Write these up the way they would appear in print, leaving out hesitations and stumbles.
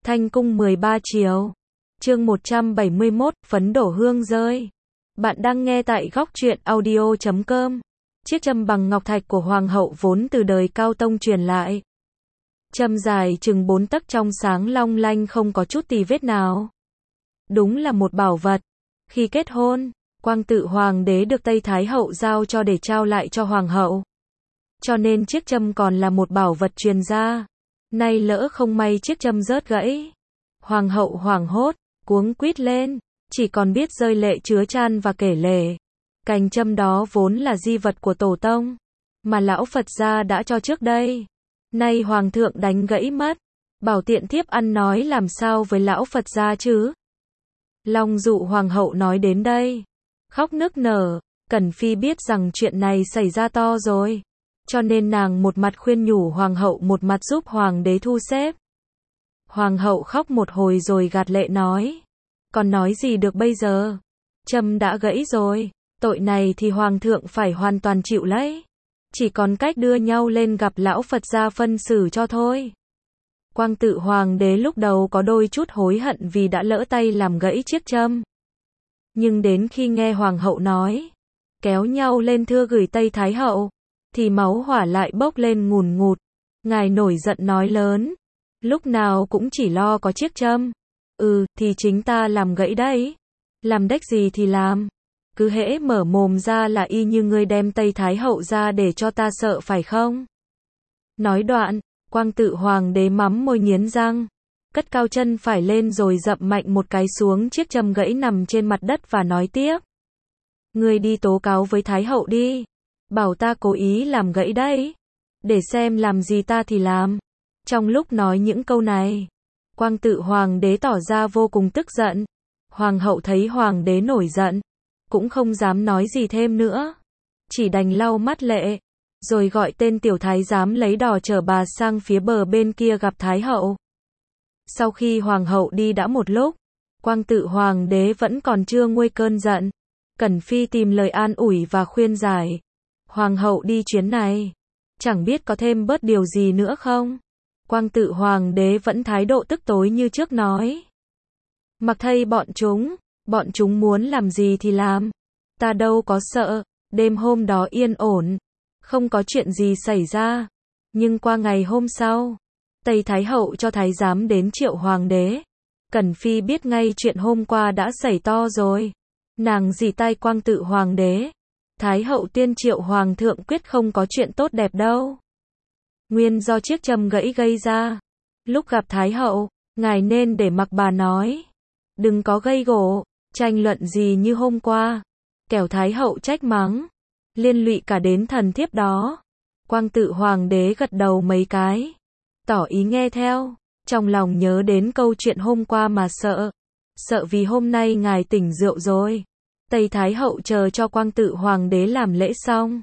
Thanh cung 13 chiều. Chương 171, phấn đổ hương rơi. Bạn đang nghe tại góc truyện audio.com. Chiếc châm bằng ngọc thạch của hoàng hậu vốn từ đời Cao Tông truyền lại. Châm dài chừng 4 tấc trong sáng long lanh không có chút tì vết nào. Đúng là một bảo vật. Khi kết hôn, Quang Tự hoàng đế được Tây Thái hậu giao cho để trao lại cho hoàng hậu. Cho nên chiếc châm còn là một bảo vật truyền gia. Nay lỡ không may chiếc châm rớt gãy. Hoàng hậu hoảng hốt, cuống quýt lên, chỉ còn biết rơi lệ chứa chan và kể lể. Cành châm đó vốn là di vật của tổ tông, mà lão Phật gia đã cho trước đây. Nay hoàng thượng đánh gãy mất, bảo tiện thiếp ăn nói làm sao với lão Phật gia chứ? Long dụ hoàng hậu nói đến đây, khóc nức nở. Cẩn Phi biết rằng chuyện này xảy ra to rồi, cho nên nàng một mặt khuyên nhủ hoàng hậu một mặt giúp hoàng đế thu xếp. Hoàng hậu khóc một hồi rồi gạt lệ nói, còn nói gì được bây giờ? Châm đã gãy rồi, tội này thì hoàng thượng phải hoàn toàn chịu lấy. Chỉ còn cách đưa nhau lên gặp lão Phật gia phân xử cho thôi. Quang Tự hoàng đế lúc đầu có đôi chút hối hận vì đã lỡ tay làm gãy chiếc châm. Nhưng đến khi nghe hoàng hậu nói, kéo nhau lên thưa gửi Tây Thái hậu, thì máu hỏa lại bốc lên ngùn ngụt. Ngài nổi giận nói lớn, lúc nào cũng chỉ lo có chiếc châm. Thì chính ta làm gãy đấy. Làm đếch gì thì làm. Cứ hễ mở mồm ra là y như ngươi đem Tây Thái hậu ra để cho ta sợ phải không? Nói đoạn, Quang Tự hoàng đế mắm môi nghiến răng, cất cao chân phải lên rồi dậm mạnh một cái xuống chiếc châm gãy nằm trên mặt đất và nói tiếp. Ngươi đi tố cáo với Thái hậu đi. Bảo ta cố ý làm gãy đấy. Để xem làm gì ta thì làm. Trong lúc nói những câu này, Quang Tự hoàng đế tỏ ra vô cùng tức giận. Hoàng hậu thấy hoàng đế nổi giận, cũng không dám nói gì thêm nữa, chỉ đành lau mắt lệ, rồi gọi tên tiểu thái giám lấy đò chở bà sang phía bờ bên kia gặp Thái hậu. Sau khi hoàng hậu đi đã một lúc, Quang Tự hoàng đế vẫn còn chưa nguôi cơn giận. Cẩn Phi tìm lời an ủi và khuyên giải. Hoàng hậu đi chuyến này, chẳng biết có thêm bớt điều gì nữa không? Quang Tự hoàng đế vẫn thái độ tức tối như trước nói. Mặc thây bọn chúng muốn làm gì thì làm. Ta đâu có sợ, đêm hôm đó yên ổn, không có chuyện gì xảy ra. Nhưng qua ngày hôm sau, Tây Thái hậu cho thái giám đến triệu hoàng đế. Cẩn Phi biết ngay chuyện hôm qua đã xảy to rồi. Nàng rỉ tai Quang Tự hoàng đế. Thái hậu tiên triệu hoàng thượng quyết không có chuyện tốt đẹp đâu. Nguyên do chiếc châm gãy gây ra. Lúc gặp Thái hậu, ngài nên để mặc bà nói. Đừng có gây gổ, tranh luận gì như hôm qua. Kẻo Thái hậu trách mắng, liên lụy cả đến thần thiếp đó. Quang Tự hoàng đế gật đầu mấy cái, tỏ ý nghe theo. Trong lòng nhớ đến câu chuyện hôm qua mà sợ. Sợ vì hôm nay ngài tỉnh rượu rồi. Tây Thái hậu chờ cho Quang Tự hoàng đế làm lễ xong,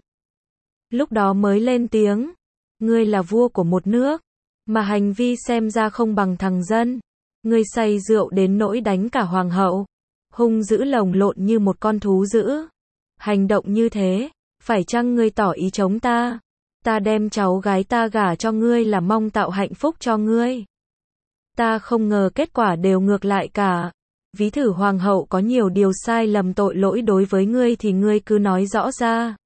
lúc đó mới lên tiếng. Ngươi là vua của một nước, mà hành vi xem ra không bằng thằng dân. Ngươi say rượu đến nỗi đánh cả hoàng hậu, hung dữ lồng lộn như một con thú dữ. Hành động như thế, phải chăng ngươi tỏ ý chống ta? Ta đem cháu gái ta gả cho ngươi là mong tạo hạnh phúc cho ngươi. Ta không ngờ kết quả đều ngược lại cả. Ví thử hoàng hậu có nhiều điều sai lầm tội lỗi đối với ngươi thì ngươi cứ nói rõ ra.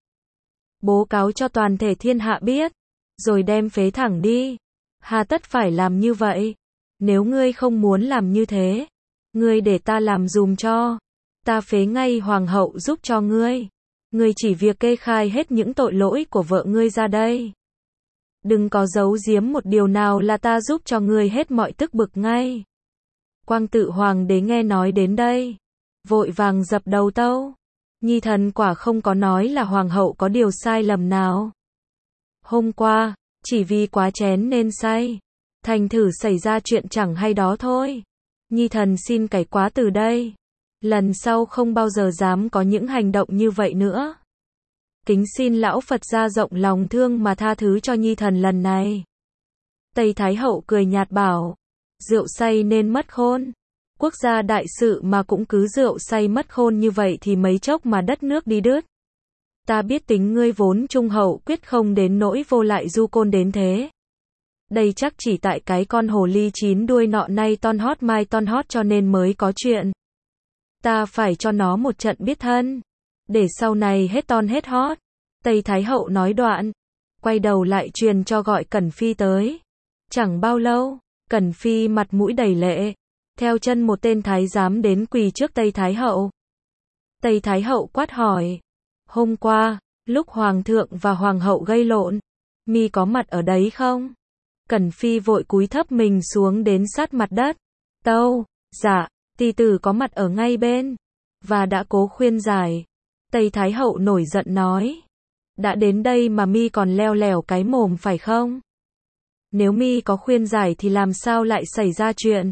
Bố cáo cho toàn thể thiên hạ biết, rồi đem phế thẳng đi. Hà tất phải làm như vậy? Nếu ngươi không muốn làm như thế, ngươi để ta làm dùm cho. Ta phế ngay hoàng hậu giúp cho ngươi. Ngươi chỉ việc kê khai hết những tội lỗi của vợ ngươi ra đây. Đừng có giấu giếm một điều nào là ta giúp cho ngươi hết mọi tức bực ngay. Quang Tự hoàng đế nghe nói đến đây, vội vàng dập đầu tâu. Nhi thần quả không có nói là hoàng hậu có điều sai lầm nào. Hôm qua, chỉ vì quá chén nên say, thành thử xảy ra chuyện chẳng hay đó thôi. Nhi thần xin cải quá từ đây. Lần sau không bao giờ dám có những hành động như vậy nữa. Kính xin lão Phật gia rộng lòng thương mà tha thứ cho nhi thần lần này. Tây Thái hậu cười nhạt bảo, rượu say nên mất khôn. Quốc gia đại sự mà cũng cứ rượu say mất khôn như vậy thì mấy chốc mà đất nước đi đứt. Ta biết tính ngươi vốn trung hậu quyết không đến nỗi vô lại du côn đến thế. Đây chắc chỉ tại cái con hồ ly chín đuôi nọ nay ton hót mai ton hót cho nên mới có chuyện. Ta phải cho nó một trận biết thân, để sau này hết ton hết hót. Tây Thái Hậu nói đoạn, quay đầu lại truyền cho gọi Cẩn Phi tới. Chẳng bao lâu, Cẩn Phi mặt mũi đầy lệ, theo chân một tên thái giám đến quỳ trước Tây Thái Hậu. Tây Thái Hậu quát hỏi, hôm qua, lúc Hoàng thượng và Hoàng hậu gây lộn, mi có mặt ở đấy không? Cẩn Phi vội cúi thấp mình xuống đến sát mặt đất. Tâu, dạ, tỷ tử có mặt ở ngay bên, và đã cố khuyên giải. Tây Thái Hậu nổi giận nói, đã đến đây mà mi còn leo lẻo cái mồm phải không? Nếu mi có khuyên giải thì làm sao lại xảy ra chuyện?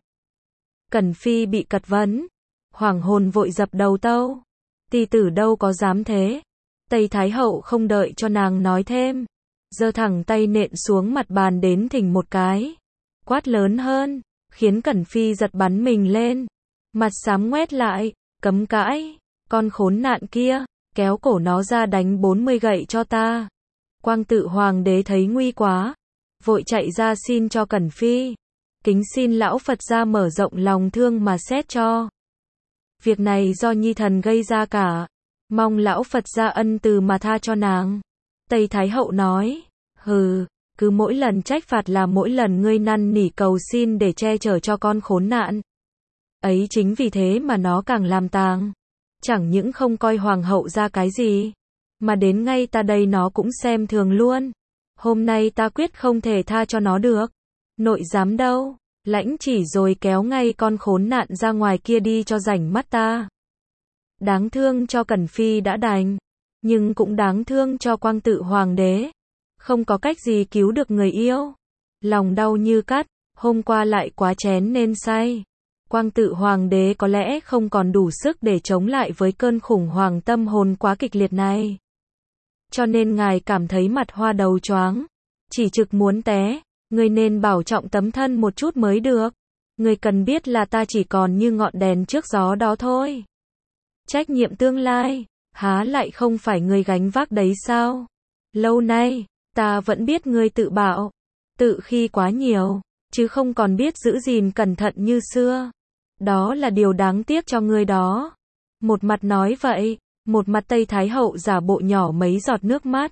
Cẩn Phi bị cật vấn, hoảng hồn vội dập đầu tâu, tỷ tử đâu có dám thế. Tây Thái Hậu không đợi cho nàng nói thêm, giơ thẳng tay nện xuống mặt bàn đến thình một cái, quát lớn hơn, khiến Cẩn Phi giật bắn mình lên, mặt xám ngoét lại, cấm cãi, con khốn nạn kia, kéo cổ nó ra đánh 40 gậy cho ta. Quang Tự Hoàng đế thấy nguy quá, vội chạy ra xin cho Cẩn Phi, kính xin lão Phật gia mở rộng lòng thương mà xét cho. Việc này do nhi thần gây ra cả, mong lão Phật gia ân từ mà tha cho nàng. Tây Thái Hậu nói, hừ, cứ mỗi lần trách phạt là mỗi lần ngươi năn nỉ cầu xin để che chở cho con khốn nạn. Ấy chính vì thế mà nó càng làm tàng. Chẳng những không coi hoàng hậu ra cái gì, mà đến ngay ta đây nó cũng xem thường luôn. Hôm nay ta quyết không thể tha cho nó được. Nội giám đâu, lãnh chỉ rồi kéo ngay con khốn nạn ra ngoài kia đi cho rảnh mắt ta. Đáng thương cho Cẩn Phi đã đành, nhưng cũng đáng thương cho Quang Tự Hoàng đế. Không có cách gì cứu được người yêu. Lòng đau như cắt, hôm qua lại quá chén nên say. Quang Tự Hoàng đế có lẽ không còn đủ sức để chống lại với cơn khủng hoảng tâm hồn quá kịch liệt này. Cho nên ngài cảm thấy mặt hoa đầu choáng, chỉ trực muốn té. Người nên bảo trọng tấm thân một chút mới được. Người cần biết là ta chỉ còn như ngọn đèn trước gió đó thôi. Trách nhiệm tương lai, há lại không phải người gánh vác đấy sao? Lâu nay, ta vẫn biết ngươi tự bảo, tự khi quá nhiều, chứ không còn biết giữ gìn cẩn thận như xưa. Đó là điều đáng tiếc cho ngươi đó. Một mặt nói vậy, một mặt Tây Thái Hậu giả bộ nhỏ mấy giọt nước mắt.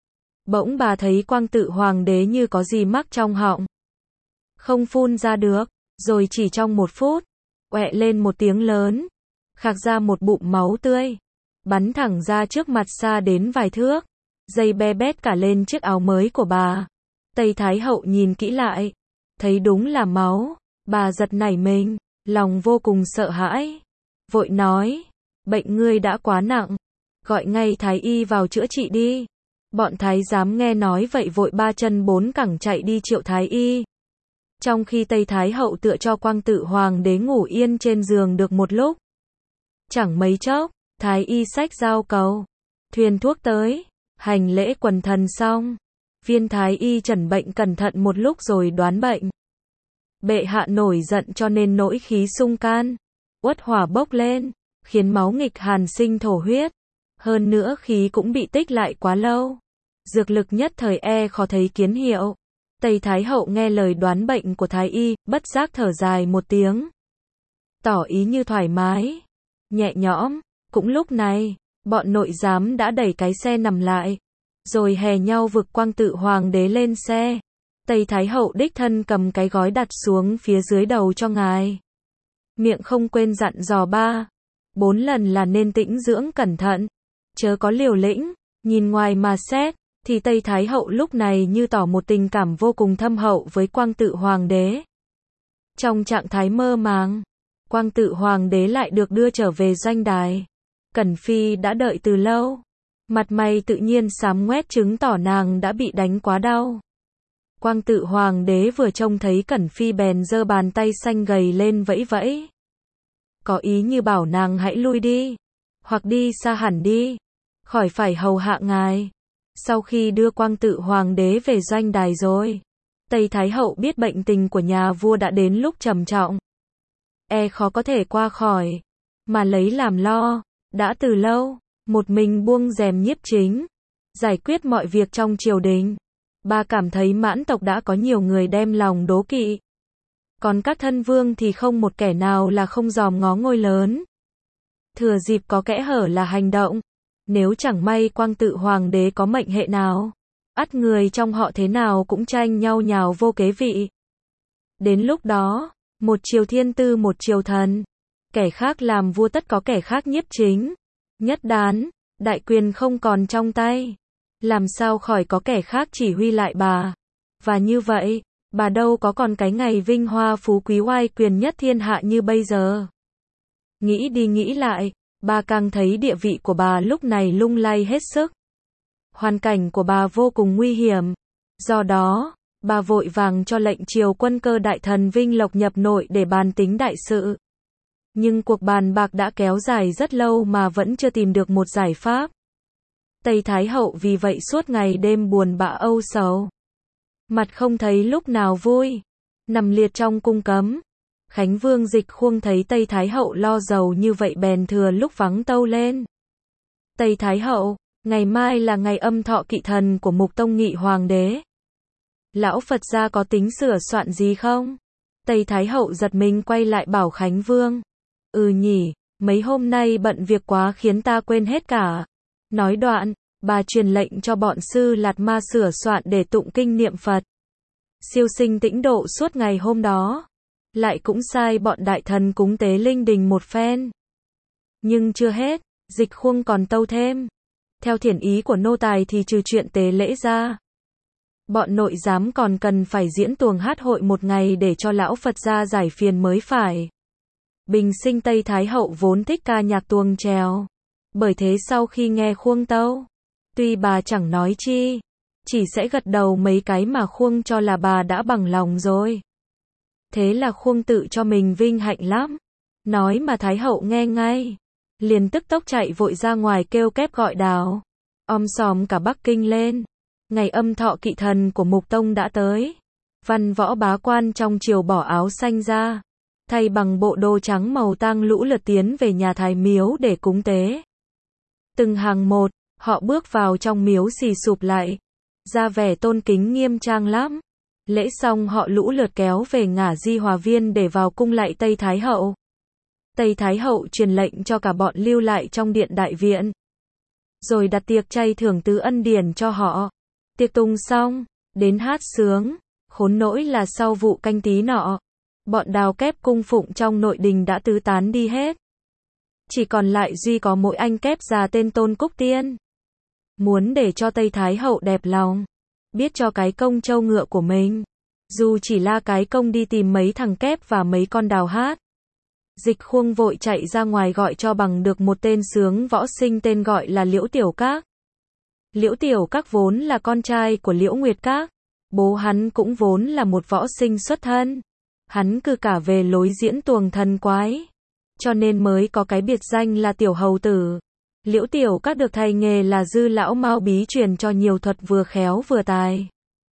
Bỗng bà thấy Quang Tự Hoàng đế như có gì mắc trong họng, không phun ra được, rồi chỉ trong một phút, oẹ lên một tiếng lớn, khạc ra một bụng máu tươi, bắn thẳng ra trước mặt xa đến vài thước, dây be bét cả lên chiếc áo mới của bà. Tây Thái Hậu nhìn kỹ lại, thấy đúng là máu, bà giật nảy mình, lòng vô cùng sợ hãi, vội nói, bệnh ngươi đã quá nặng, gọi ngay Thái y vào chữa trị đi. Bọn thái giám nghe nói vậy vội ba chân bốn cẳng chạy đi triệu Thái y. Trong khi Tây Thái Hậu tựa cho Quang Tự Hoàng đế ngủ yên trên giường được một lúc. Chẳng mấy chốc, Thái y xách dao cầu, thuyền thuốc tới, hành lễ quần thần xong. Viên Thái y chẩn bệnh cẩn thận một lúc rồi đoán bệnh. Bệ hạ nổi giận cho nên nỗi khí xung can, uất hỏa bốc lên, khiến máu nghịch hàn sinh thổ huyết. Hơn nữa khí cũng bị tích lại quá lâu. Dược lực nhất thời khó thấy kiến hiệu. Tây Thái Hậu nghe lời đoán bệnh của Thái y, bất giác thở dài một tiếng. Tỏ ý như thoải mái, nhẹ nhõm. Cũng lúc này, bọn nội giám đã đẩy cái xe nằm lại, rồi hè nhau vực Quang Tự Hoàng đế lên xe. Tây Thái Hậu đích thân cầm cái gói đặt xuống phía dưới đầu cho ngài. Miệng không quên dặn dò 3-4 lần là nên tĩnh dưỡng cẩn thận, chớ có liều lĩnh. Nhìn ngoài mà xét, thì Tây Thái Hậu lúc này như tỏ một tình cảm vô cùng thâm hậu với Quang Tự Hoàng đế. Trong trạng thái mơ màng, Quang Tự Hoàng đế lại được đưa trở về doanh đài. Cẩn Phi đã đợi từ lâu, mặt mày tự nhiên xám ngoét chứng tỏ nàng đã bị đánh quá đau. Quang Tự Hoàng đế vừa trông thấy Cẩn Phi bèn giơ bàn tay xanh gầy lên vẫy vẫy, có ý như bảo nàng hãy lui đi, hoặc đi xa hẳn đi, khỏi phải hầu hạ ngài. Sau khi đưa Quang Tự Hoàng đế về doanh đài rồi, Tây Thái Hậu biết bệnh tình của nhà vua đã đến lúc trầm trọng, khó có thể qua khỏi, mà lấy làm lo. Đã từ lâu, một mình buông rèm nhiếp chính, giải quyết mọi việc trong triều đình. Bà cảm thấy mãn tộc đã có nhiều người đem lòng đố kỵ. Còn các thân vương thì không một kẻ nào là không dòm ngó ngôi lớn. Thừa dịp có kẽ hở là hành động. Nếu chẳng may Quang Tự hoàng đế có mệnh hệ nào, ắt người trong họ thế nào cũng tranh nhau nhào vô kế vị. Đến lúc đó, một triều thiên tư một triều thần, kẻ khác làm vua tất có kẻ khác nhiếp chính, nhất đán, đại quyền không còn trong tay. Làm sao khỏi có kẻ khác chỉ huy lại bà. Và như vậy, bà đâu có còn cái ngày vinh hoa phú quý oai quyền nhất thiên hạ như bây giờ. Nghĩ đi nghĩ lại, bà càng thấy địa vị của bà lúc này lung lay hết sức. Hoàn cảnh của bà vô cùng nguy hiểm. Do đó, bà vội vàng cho lệnh triều quân cơ đại thần Vinh Lộc nhập nội để bàn tính đại sự. Nhưng cuộc bàn bạc đã kéo dài rất lâu mà vẫn chưa tìm được một giải pháp. Tây Thái Hậu vì vậy suốt ngày đêm buồn bã âu sầu. Mặt không thấy lúc nào vui. Nằm liệt trong cung cấm. Khánh Vương Dịch Khuông thấy Tây Thái Hậu lo giàu như vậy bèn thừa lúc vắng tâu lên. Tây Thái Hậu, ngày mai là ngày âm thọ kỵ thần của Mục Tông Nghị Hoàng đế. Lão Phật gia có tính sửa soạn gì không? Tây Thái Hậu giật mình quay lại bảo Khánh Vương. Nhỉ, mấy hôm nay bận việc quá khiến ta quên hết cả. Nói đoạn, bà truyền lệnh cho bọn sư Lạt Ma sửa soạn để tụng kinh niệm Phật. Siêu sinh tĩnh độ suốt ngày hôm đó. Lại cũng sai bọn đại thần cúng tế linh đình một phen. Nhưng chưa hết, Dịch Khuông còn tâu thêm. Theo thiện ý của nô tài thì trừ chuyện tế lễ ra, bọn nội giám còn cần phải diễn tuồng hát hội một ngày để cho lão Phật gia giải phiền mới phải. Bình sinh Tây Thái Hậu vốn thích ca nhạc tuồng trèo. Bởi thế sau khi nghe Khuông tâu, tuy bà chẳng nói chi, chỉ sẽ gật đầu mấy cái mà Khuông cho là bà đã bằng lòng rồi. Thế là Khuông tự cho mình vinh hạnh lắm. Nói mà Thái Hậu nghe ngay. Liền tức tốc chạy vội ra ngoài kêu kép gọi đào. Xòm cả Bắc Kinh lên. Ngày âm thọ kỵ thần của Mục Tông đã tới. Văn võ bá quan trong triều bỏ áo xanh ra, thay bằng bộ đồ trắng màu tang lũ lượt tiến về nhà Thái Miếu để cúng tế. Từng hàng một, họ bước vào trong miếu xì sụp lại, ra vẻ tôn kính nghiêm trang lắm. Lễ xong họ lũ lượt kéo về Ngả Di Hòa Viên để vào cung lạy Tây Thái Hậu. Tây Thái Hậu truyền lệnh cho cả bọn lưu lại trong điện đại viện. Rồi đặt tiệc chay thưởng tứ ân điển cho họ. Tiệc tùng xong, đến hát sướng. Khốn nỗi là sau vụ Canh Tý nọ, bọn đào kép cung phụng trong nội đình đã tứ tán đi hết. Chỉ còn lại duy có mỗi anh kép già tên Tôn Cúc Tiên. Muốn để cho Tây Thái Hậu đẹp lòng, biết cho cái công trâu ngựa của mình, dù chỉ là cái công đi tìm mấy thằng kép và mấy con đào hát. Dịch Khuông vội chạy ra ngoài gọi cho bằng được một tên sướng võ sinh tên gọi là Liễu Tiểu Các. Liễu Tiểu Các vốn là con trai của Liễu Nguyệt Các. Bố hắn cũng vốn là một võ sinh xuất thân. Hắn cư cả về lối diễn tuồng thần quái, cho nên mới có cái biệt danh là Tiểu Hầu Tử. Liễu Tiểu Các được thầy nghề là Dư Lão Mao bí truyền cho nhiều thuật vừa khéo vừa tài.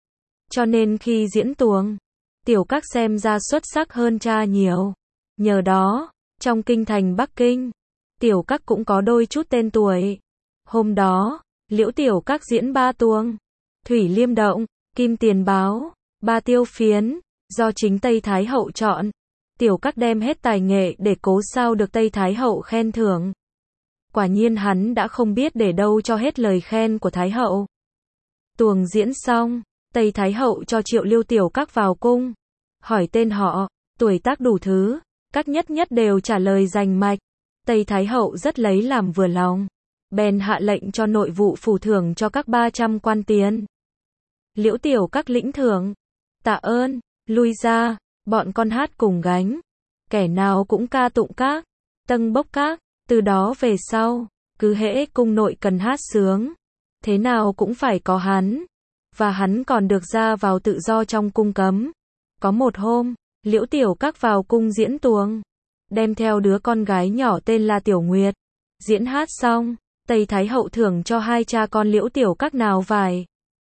Cho nên khi diễn tuồng, Tiểu Các xem ra xuất sắc hơn cha nhiều. Nhờ đó, trong kinh thành Bắc Kinh, Tiểu Các cũng có đôi chút tên tuổi. Hôm đó, Liễu Tiểu Các diễn 3 tuồng: Thủy Liêm Động, Kim Tiền Báo, Ba Tiêu Phiến, do chính Tây Thái Hậu chọn. Tiểu Các đem hết tài nghệ để cố sao được Tây Thái Hậu khen thưởng. Quả nhiên hắn đã không biết để đâu cho hết lời khen của Thái Hậu. Tuồng diễn xong, Tây Thái Hậu cho triệu lưu Tiểu Các vào cung. Hỏi tên họ, tuổi tác đủ thứ, các nhất nhất đều trả lời rành mạch. Tây Thái Hậu rất lấy làm vừa lòng. Bèn hạ lệnh cho nội vụ phủ thưởng cho các 300 quan tiền. Liễu Tiểu Các lĩnh thưởng, tạ ơn, lui ra, bọn con hát cùng gánh. Kẻ nào cũng ca tụng các, tâng bốc các. Từ đó về sau, cứ hễ cung nội cần hát sướng, thế nào cũng phải có hắn. Và hắn còn được ra vào tự do trong cung cấm. Có một hôm, Liễu Tiểu Các vào cung diễn tuồng, đem theo đứa con gái nhỏ tên là Tiểu Nguyệt. Diễn hát xong, Tây Thái Hậu thưởng cho hai cha con Liễu Tiểu Các nào vải,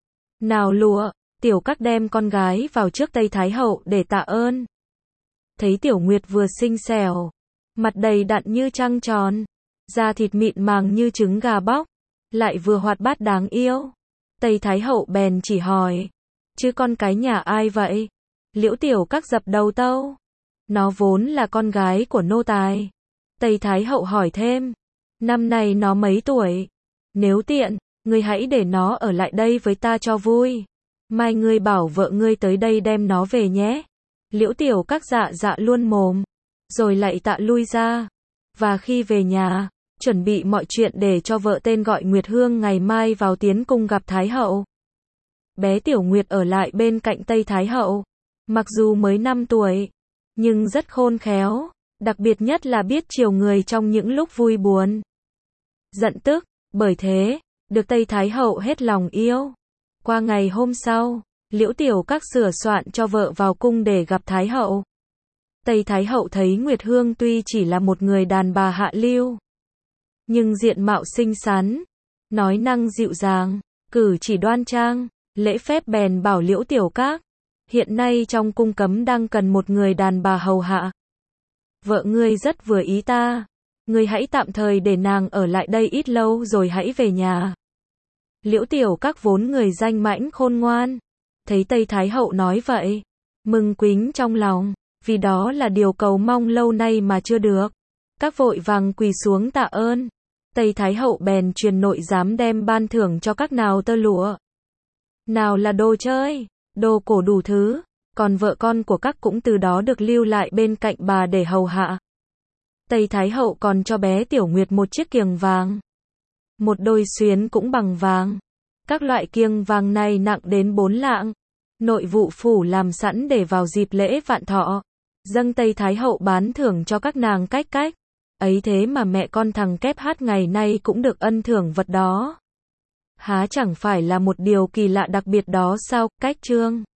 nào lụa. Tiểu Các đem con gái vào trước Tây Thái Hậu để tạ ơn. Thấy Tiểu Nguyệt vừa xinh xẻo, mặt đầy đặn như trăng tròn, da thịt mịn màng như trứng gà bóc, lại vừa hoạt bát đáng yêu. Tây Thái Hậu bèn chỉ hỏi, chứ con cái nhà ai vậy? Liễu Tiểu Các dập đầu tâu, nó vốn là con gái của nô tài. Tây Thái Hậu hỏi thêm, năm nay nó mấy tuổi? Nếu tiện, ngươi hãy để nó ở lại đây với ta cho vui. Mai ngươi bảo vợ ngươi tới đây đem nó về nhé. Liễu Tiểu Các dạ dạ luôn mồm, rồi lại tạ lui ra. Và khi về nhà, chuẩn bị mọi chuyện để cho vợ tên gọi Nguyệt Hương ngày mai vào tiến cung gặp Thái Hậu. Bé Tiểu Nguyệt ở lại bên cạnh Tây Thái Hậu. Mặc dù mới 5 tuổi, nhưng rất khôn khéo, đặc biệt nhất là biết chiều người trong những lúc vui buồn, giận tức. Bởi thế, được Tây Thái Hậu hết lòng yêu. Qua ngày hôm sau, Liễu Tiểu Các sửa soạn cho vợ vào cung để gặp Thái Hậu. Tây Thái Hậu thấy Nguyệt Hương tuy chỉ là một người đàn bà hạ lưu, nhưng diện mạo xinh xắn, nói năng dịu dàng, cử chỉ đoan trang, lễ phép bèn bảo Liễu Tiểu Các, hiện nay trong cung cấm đang cần một người đàn bà hầu hạ. Vợ ngươi rất vừa ý ta, ngươi hãy tạm thời để nàng ở lại đây ít lâu rồi hãy về nhà. Liễu Tiểu Các vốn người danh mãnh khôn ngoan, thấy Tây Thái Hậu nói vậy, mừng quính trong lòng, vì đó là điều cầu mong lâu nay mà chưa được. Các vội vàng quỳ xuống tạ ơn. Tây Thái Hậu bèn truyền nội giám đem ban thưởng cho các nào tơ lụa, nào là đồ chơi, đồ cổ đủ thứ, còn vợ con của các cũng từ đó được lưu lại bên cạnh bà để hầu hạ. Tây Thái Hậu còn cho bé Tiểu Nguyệt một chiếc kiềng vàng, một đôi xuyến cũng bằng vàng. Các loại kiềng vàng này nặng đến 4 lạng. Nội vụ phủ làm sẵn để vào dịp lễ vạn thọ, dâng Tây Thái Hậu bán thưởng cho các nàng cách cách. Ấy thế mà mẹ con thằng Kép Hát ngày nay cũng được ân thưởng vật đó. Há chẳng phải là một điều kỳ lạ đặc biệt đó sao? Cách chương